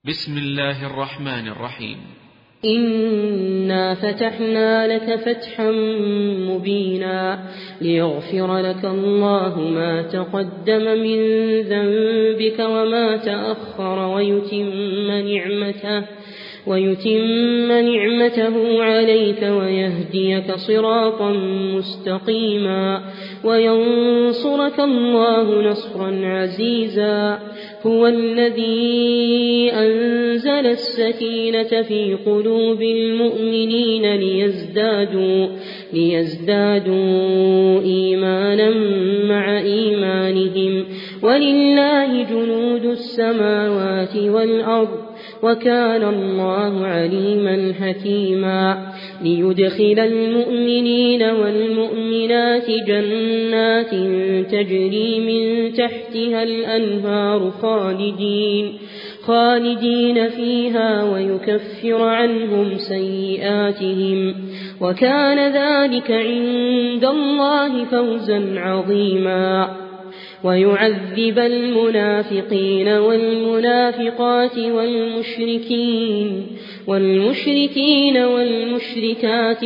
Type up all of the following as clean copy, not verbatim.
بسم الله الرحمن الرحيم. إنا فتحنا لك فتحا مبينا ليغفر لك الله ما تقدم من ذنبك وما تأخر ويتم نعمته عليك ويهديك صراطا مستقيما وينصرك الله نصرا عزيزا. هو الذي أنزل السكينة في قلوب المؤمنين ليزدادوا إيمانا مع إيمانهم ولله جنود السماوات والأرض وكان الله عليما حكيما. ليدخل المؤمنين والمؤمنات جنات تجري من تحتها الأنهار خالدين فيها ويكفر عنهم سيئاتهم وكان ذلك عند الله فوزا عظيما. ويعذب المنافقين والمنافقات والمشركين والمشركات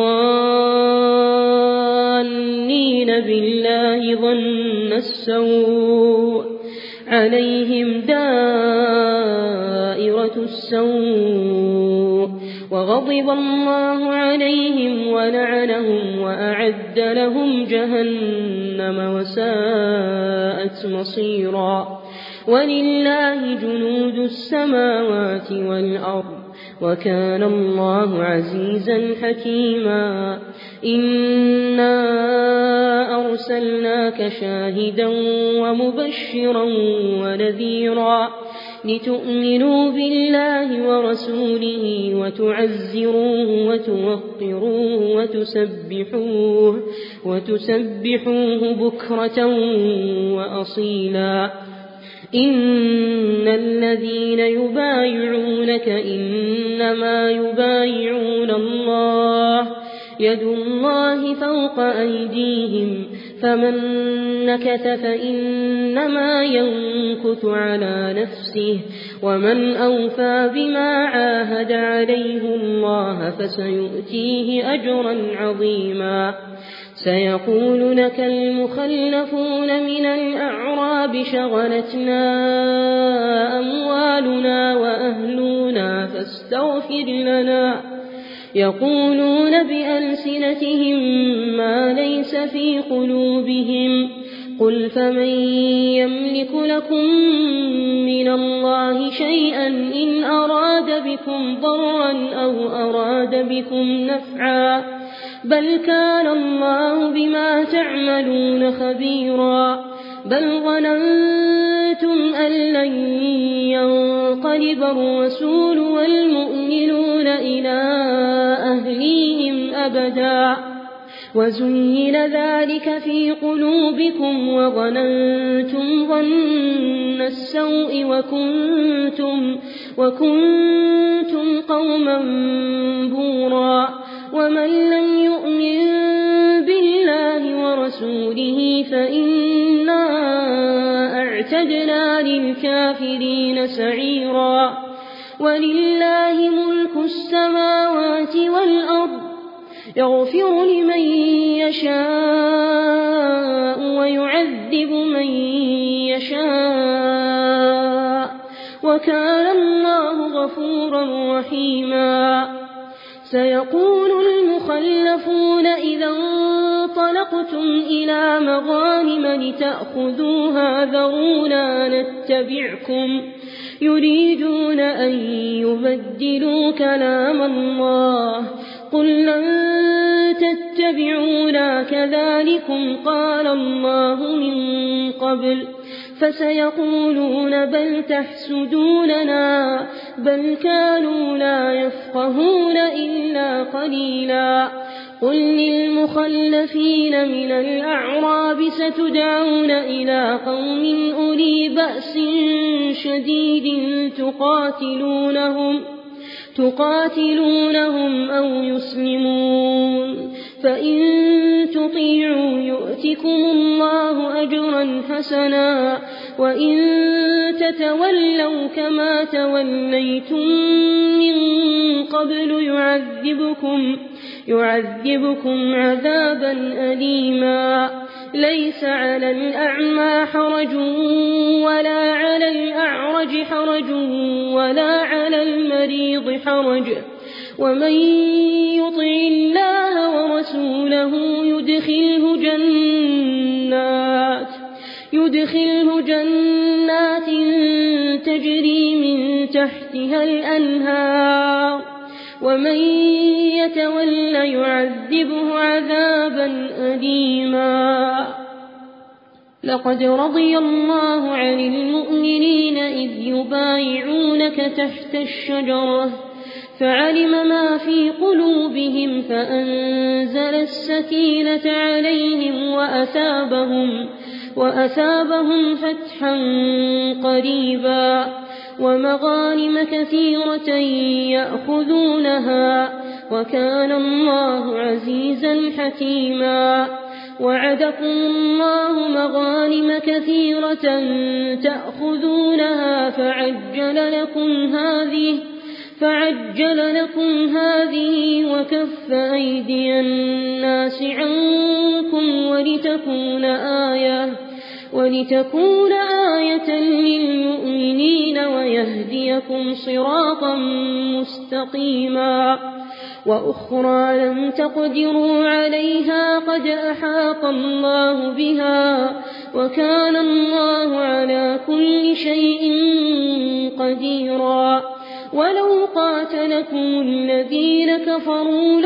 الظانين بالله ظن السوء عليهم دائرة السوء وغضب الله عليهم ولعنهم وأعد لهم جهنم وساءت مصيرا. ولله جنود السماوات والأرض وكان الله عزيزا حكيما. إنا أرسلناك شاهدا ومبشرا ونذيرا لتؤمنوا بالله ورسوله وتعزروه وتوقروه وتسبحوه بكرة وأصيلا. إن الذين يبايعونك إنما يبايعون الله يد الله فوق أيديهم فمن نكث فإنما ينكث على نفسه ومن أوفى بما عاهد عليه الله فسيؤتيه أجرا عظيما. سيقول لك المخلفون من الأعراب شغلتنا أموالنا وأهلنا فاستغفر لنا يقولون بألسنتهم ما ليس في قلوبهم قل فمن يملك لكم من الله شيئا إن أراد بكم ضرا أو أراد بكم نفعا بل كان الله بما تعملون خبيرا. بل ظننتم أن لن ينقلب الرسول والمؤمنون إلى أهليهم أبدا وزين ذلك في قلوبكم وظننتم ظن السوء وكنتم قوما بورا. ومن لم يؤمن بالله ورسوله فإنا أعتدنا للكافرين سعيرا. ولله ملك السماوات والأرض يغفر لمن يشاء ويعذب من يشاء وكان الله غفورا رحيما. سيقول المخلفون إذا انطلقتم إلى مغانم لتأخذوها ذرونا نتبعكم يريدون أن يبدلوا كلام الله قل لن تتبعونا كذلكم قال الله من قبل فسيقولون بل تحسدوننا بل كانوا لا يفقهون إلا قليلا. قل للمخلفين من الأعراب ستدعون إلى قوم أولي بأس شديد تقاتلونهم أو يسلمون فإن تطيعوا يؤتكم الله أجرا حسنا وإن تتولوا كما توليتم من قبل يعذبكم عذابا أليما ليس على الأعمى حرج ولا على الأعرج حرج ولا على المريض حرج ومن يطع الله ورسوله يدخله جنات تجري من تحتها الأنهار ومن يتول يعذبه عذابا أليما لقد رضي الله عن المؤمنين إذ يبايعونك تحت الشجرة فعلم ما في قلوبهم فأنزل السكينة عليهم وأثابهم فتحا قريبا ومغانم كثيرة يأخذونها وكان الله عزيزا حكيما وعدكم الله مغانم كثيرة تأخذونها فعجل لكم هذه وكف أيدي الناس عنكم ولتكون آية للمؤمنين ويهديكم صراطا مستقيما وأخرى لم تقدروا عليها قد أحاط الله بها وكان الله على كل شيء قديرا ولو قاتلكم الذين كفروا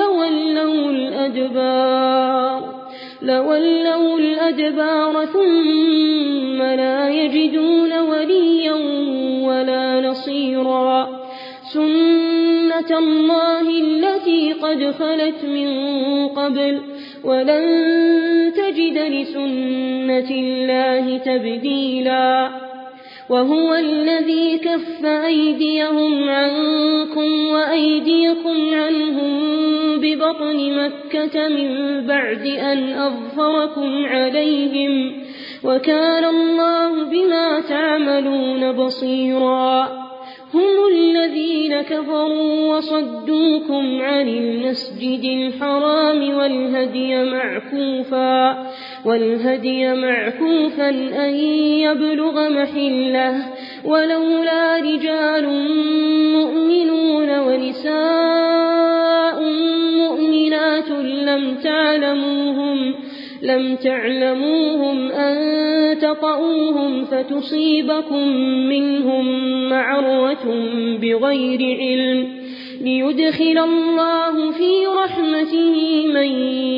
لولوا الأدبار ثم لا يجدون وليا ولا نصيرا سنة الله التي قد خلت من قبل ولن تجد لسنة الله تبديلا وهو الذي كف أيديهم عنكم وأيديكم عنهم ببطن مكة من بعد أن أظفركم عليهم وكان الله بما تعملون بصيرا هم الذين كفروا وصدوكم عن المسجد الحرام والهدي معكوفا أن يبلغ محله ولولا رجال مؤمنون ونساء مؤمنات لم تعلموهم أن تطؤوهم فتصيبكم منهم معرة بغير علم ليدخل الله في رحمته من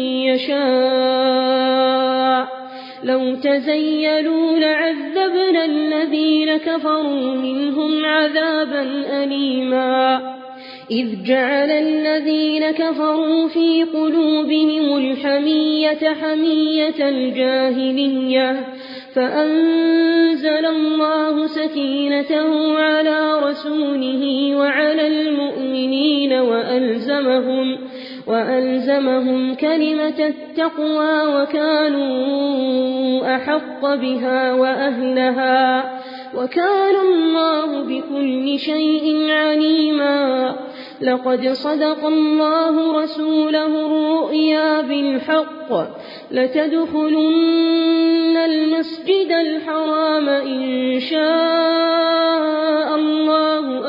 يشاء لو تزيلوا لعذبنا الذين كفروا منهم عذابا أليما إذ جعل الذين كفروا في قلوبهم الحمية حمية الجاهلية فأنزل الله سكينته على رسوله وعلى المؤمنين وألزمهم كلمة التقوى وكانوا أحق بها وأهلها وكان الله بكل شيء عليما لقد صدق الله رسوله الرؤيا بالحق لتدخلن المسجد الحرام إن شاء الله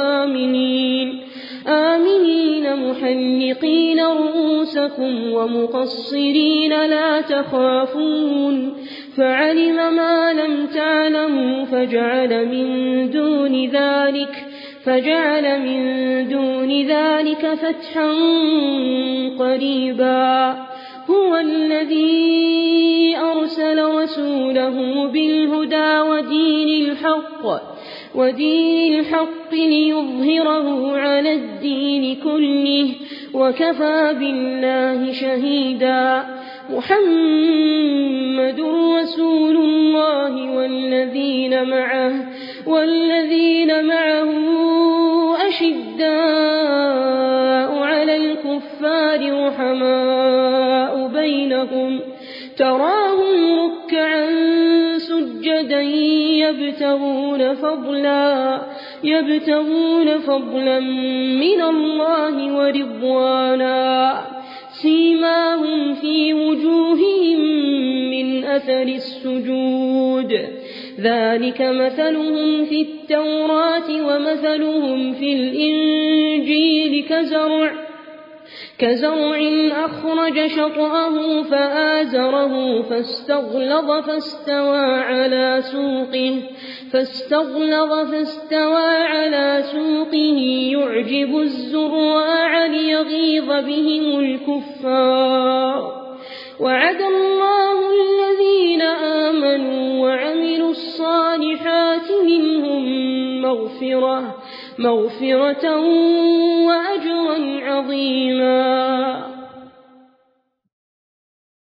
آمنين محلقين رؤوسكم ومقصرين لا تخافون فعلم ما لم تعلموا فجعل من دون ذلك فتحا قريبا هو الذي أرسل رسوله بالهدى ودين الحق ليظهره على الدين كله وكفى بالله شهيدا محمد رسول الله والذين معه أشداء على الكفار رحماء بينهم تراهم ركعا سجدا يبتغون فضلا من الله ورضوانا سيماهم في وجوههم من أثر السجود ذلك مثلهم في التوراة ومثلهم في الإنجيل كزرع أخرج شطأه فآزره فاستغلظ على سوقه يعجب الزراع ليغيظ بهم الكفار وعد الله الذين آمنوا وعملوا الصالحات منهم مغفرة وأجرا عظيما